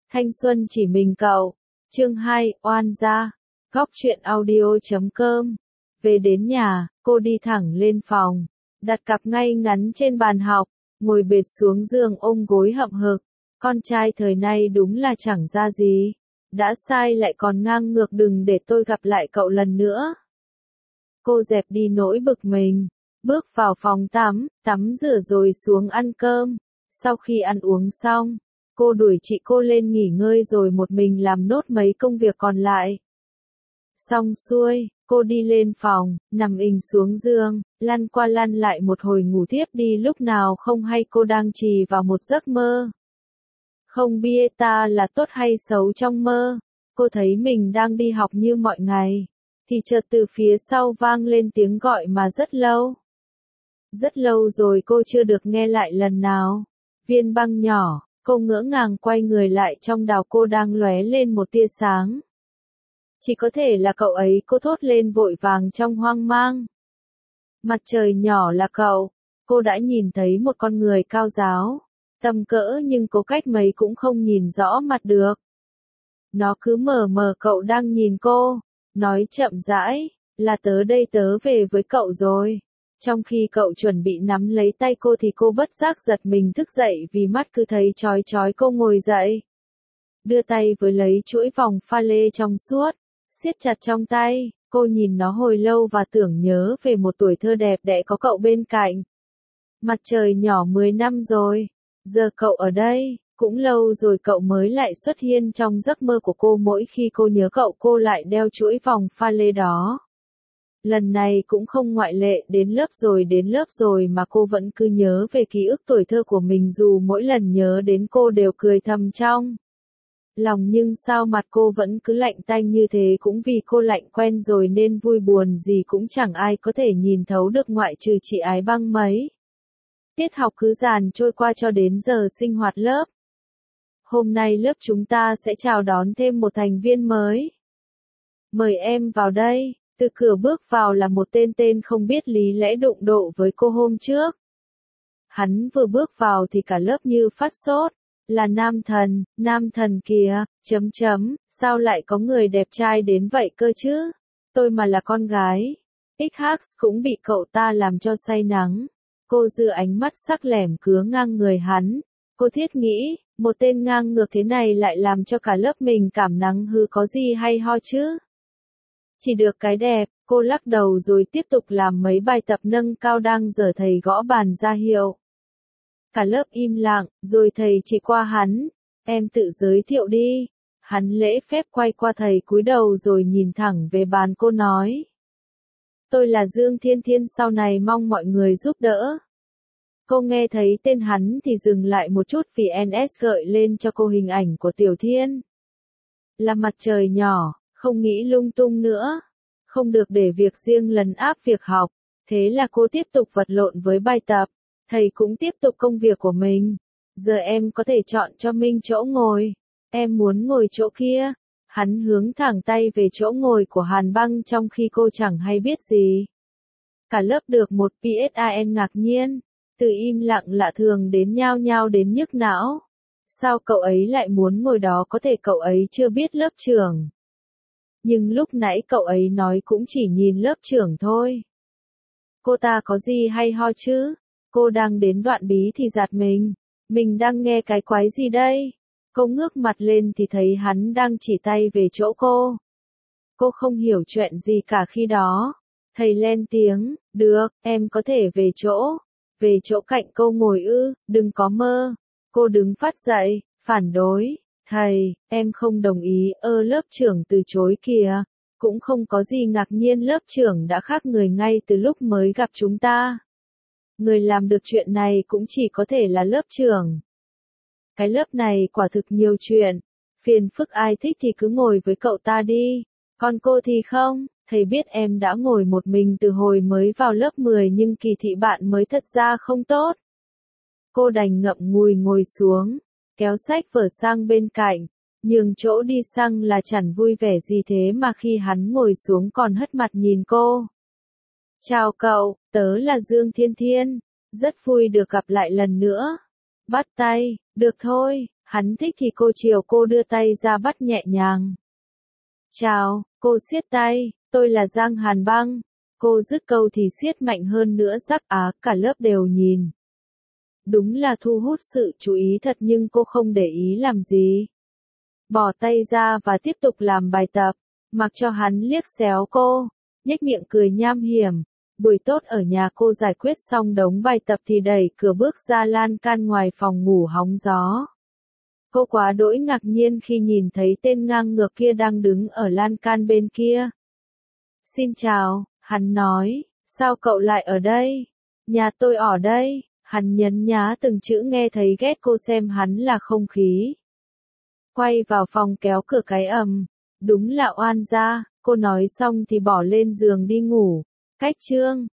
Thanh xuân chỉ mình cậu. Chương 2, oan gia. Góc truyện audio.com. Về đến nhà, cô đi thẳng lên phòng, đặt cặp ngay ngắn trên bàn học, ngồi bệt xuống giường ôm gối hậm hực. Con trai thời nay đúng là chẳng ra gì. Đã sai lại còn ngang ngược, đừng để tôi gặp lại cậu lần nữa. Cô dẹp đi nỗi bực mình, bước vào phòng tắm rửa rồi xuống ăn cơm. Sau khi ăn uống xong, cô đuổi chị cô lên nghỉ ngơi rồi một mình làm nốt mấy công việc còn lại. Xong xuôi, cô đi lên phòng, nằm ình xuống giường, lăn qua lăn lại một hồi ngủ thiếp đi, lúc nào không hay cô đang trì vào một giấc mơ. Không biết ta là tốt hay xấu trong mơ, cô thấy mình đang đi học như mọi ngày, thì chợt từ phía sau vang lên tiếng gọi mà rất lâu. Rất lâu rồi cô chưa được nghe lại lần nào. Viên Băng nhỏ, cô ngỡ ngàng quay người lại, trong đầu cô đang lóe lên một tia sáng. Chỉ có thể là cậu ấy, cô thốt lên vội vàng trong hoang mang. Mặt trời nhỏ là cậu. Cô đã nhìn thấy một con người cao ráo, tầm cỡ nhưng cố cách mấy cũng không nhìn rõ mặt được. Nó cứ mờ mờ cậu đang nhìn cô, nói chậm rãi, là tớ đây, tớ về với cậu rồi. Trong khi cậu chuẩn bị nắm lấy tay cô thì cô bất giác giật mình thức dậy vì mắt cứ thấy chói chói. Cô ngồi dậy, đưa tay với lấy chuỗi vòng pha lê trong suốt, siết chặt trong tay. Cô nhìn nó hồi lâu và tưởng nhớ về một tuổi thơ đẹp đẽ có cậu bên cạnh. Mặt trời nhỏ 10 năm rồi, giờ cậu ở đây, cũng lâu rồi cậu mới lại xuất hiện trong giấc mơ của cô. Mỗi khi cô nhớ cậu, cô lại đeo chuỗi vòng pha lê đó. Lần này cũng không ngoại lệ, đến lớp rồi mà cô vẫn cứ nhớ về ký ức tuổi thơ của mình, dù mỗi lần nhớ đến cô đều cười thầm trong lòng, nhưng sao mặt cô vẫn cứ lạnh tanh như thế, cũng vì cô lạnh quen rồi nên vui buồn gì cũng chẳng ai có thể nhìn thấu được ngoại trừ chị Ái Băng mấy. Tiết học cứ dàn trôi qua cho đến giờ sinh hoạt lớp. Hôm nay lớp chúng ta sẽ chào đón thêm một thành viên mới. Mời em vào đây. Từ cửa bước vào là một tên không biết lý lẽ đụng độ với cô hôm trước. Hắn vừa bước vào thì cả lớp như phát sốt. Là nam thần kìa, sao lại có người đẹp trai đến vậy cơ chứ? Tôi mà là con gái, XH cũng bị cậu ta làm cho say nắng. Cô giơ ánh mắt sắc lẻm cứa ngang người hắn. Cô thiết nghĩ, một tên ngang ngược thế này lại làm cho cả lớp mình cảm nắng hư, có gì hay ho chứ? Chỉ được cái đẹp, cô lắc đầu rồi tiếp tục làm mấy bài tập nâng cao đang dở thầy gõ bàn ra hiệu. Cả lớp im lặng, rồi thầy chỉ qua hắn. Em tự giới thiệu đi. Hắn lễ phép quay qua thầy, cúi đầu rồi nhìn thẳng về bàn. Cô nói: Tôi là Dương Thiên Thiên, sau này mong mọi người giúp đỡ. Cô nghe thấy tên hắn thì dừng lại một chút vì NS gợi lên cho cô hình ảnh của Tiểu Thiên. Là mặt trời nhỏ, không nghĩ lung tung nữa. Không được để việc riêng lấn áp việc học. Thế là cô tiếp tục vật lộn với bài tập. Thầy cũng tiếp tục công việc của mình. Giờ em có thể chọn cho mình chỗ ngồi. Em muốn ngồi chỗ kia. Hắn hướng thẳng tay về chỗ ngồi của Hàn Băng trong khi cô chẳng hay biết gì. Cả lớp được một PSAN ngạc nhiên. Từ im lặng lạ thường đến nhao nhao đến nhức não. Sao cậu ấy lại muốn ngồi đó? Có thể cậu ấy chưa biết lớp trưởng. Nhưng lúc nãy cậu ấy nói cũng chỉ nhìn lớp trưởng thôi. Cô ta có gì hay ho chứ? Cô đang đến đoạn bí thì giật mình đang nghe cái quái gì đây? Cô ngước mặt lên thì thấy hắn đang chỉ tay về chỗ cô. Cô không hiểu chuyện gì cả khi đó. Thầy lên tiếng: Được, em có thể về chỗ cạnh cô ngồi ư? Đừng có mơ. Cô đứng phát dậy, phản đối: Thầy, em không đồng ý. Lớp trưởng từ chối kìa. Cũng không có gì ngạc nhiên, lớp trưởng đã khác người ngay từ lúc mới gặp chúng ta. Người làm được chuyện này cũng chỉ có thể là lớp trưởng. Cái lớp này quả thực nhiều chuyện. Phiền phức, ai thích thì cứ ngồi với cậu ta đi. Còn cô thì không. Thầy biết em đã ngồi một mình từ hồi mới vào lớp 10 nhưng kỳ thị bạn mới thật ra không tốt. Cô đành ngậm ngùi ngồi xuống, kéo sách vở sang bên cạnh, nhường chỗ đi sang là chẳng vui vẻ gì thế mà khi hắn ngồi xuống còn hất mặt nhìn cô. Chào cậu, tớ là Dương Thiên Thiên, rất vui được gặp lại lần nữa. Bắt tay, được thôi, Hắn thích thì cô chiều cô đưa tay ra bắt nhẹ nhàng. Chào, cô siết tay, tôi là Giang Hàn Băng. Cô dứt câu thì siết mạnh hơn nữa rắc cả lớp đều nhìn. Đúng là thu hút sự chú ý thật nhưng cô không để ý làm gì. Bỏ tay ra và tiếp tục làm bài tập, mặc cho hắn liếc xéo cô, nhếch miệng cười nham hiểm. Buổi tốt ở nhà cô giải quyết xong đống bài tập thì đẩy cửa bước ra lan can ngoài phòng ngủ hóng gió. Cô quá đỗi ngạc nhiên khi nhìn thấy tên ngang ngược kia đang đứng ở lan can bên kia. Xin chào, hắn nói, sao cậu lại ở đây? Nhà tôi ở đây, hắn nhấn nhá từng chữ nghe thấy ghét cô xem hắn là không khí. Quay vào phòng kéo cửa cái ầm, đúng là oan gia, cô nói xong thì bỏ lên giường đi ngủ. Cách chương